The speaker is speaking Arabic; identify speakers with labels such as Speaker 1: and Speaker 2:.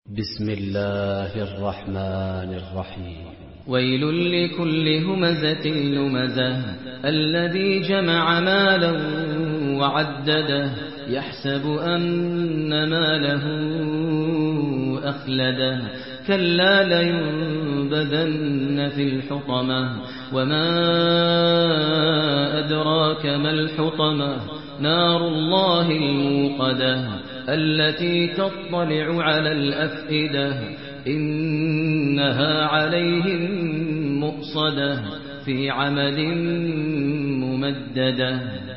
Speaker 1: بسم الله الرحمن الرحيم.
Speaker 2: ويل لكل همزة لمزة الذي جمع مالا وعدده يحسب أن ماله أخلده كلا لينبذن في الحطمة وما أدراك ما الحطمة نار الله الموقدة التي تطلع على الأفئدة إنها عليهم مؤصدة في عمد ممددة.